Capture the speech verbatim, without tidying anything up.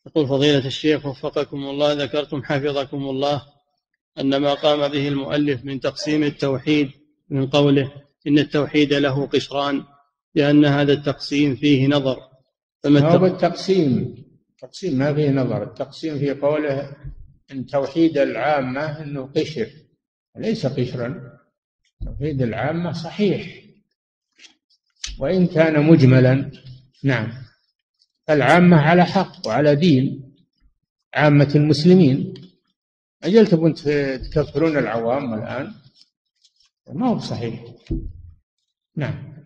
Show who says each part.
Speaker 1: يقول فضيلة الشيخ وفقكم الله، ذكرتم حفظكم الله أن ما قام به المؤلف من تقسيم التوحيد من قوله إن التوحيد له قشران لأن هذا التقسيم فيه نظر.
Speaker 2: فما هو بالتقسيم التقسيم ما فيه نظر. التقسيم في قوله إن توحيد العامة أنه قشر، ليس قشرا. توحيد العامة صحيح وإن كان مجملا. نعم، العامة على حق وعلى دين، عامة المسلمين. أجل تبون تكفرون العوام الآن؟ ما هو صحيح. نعم.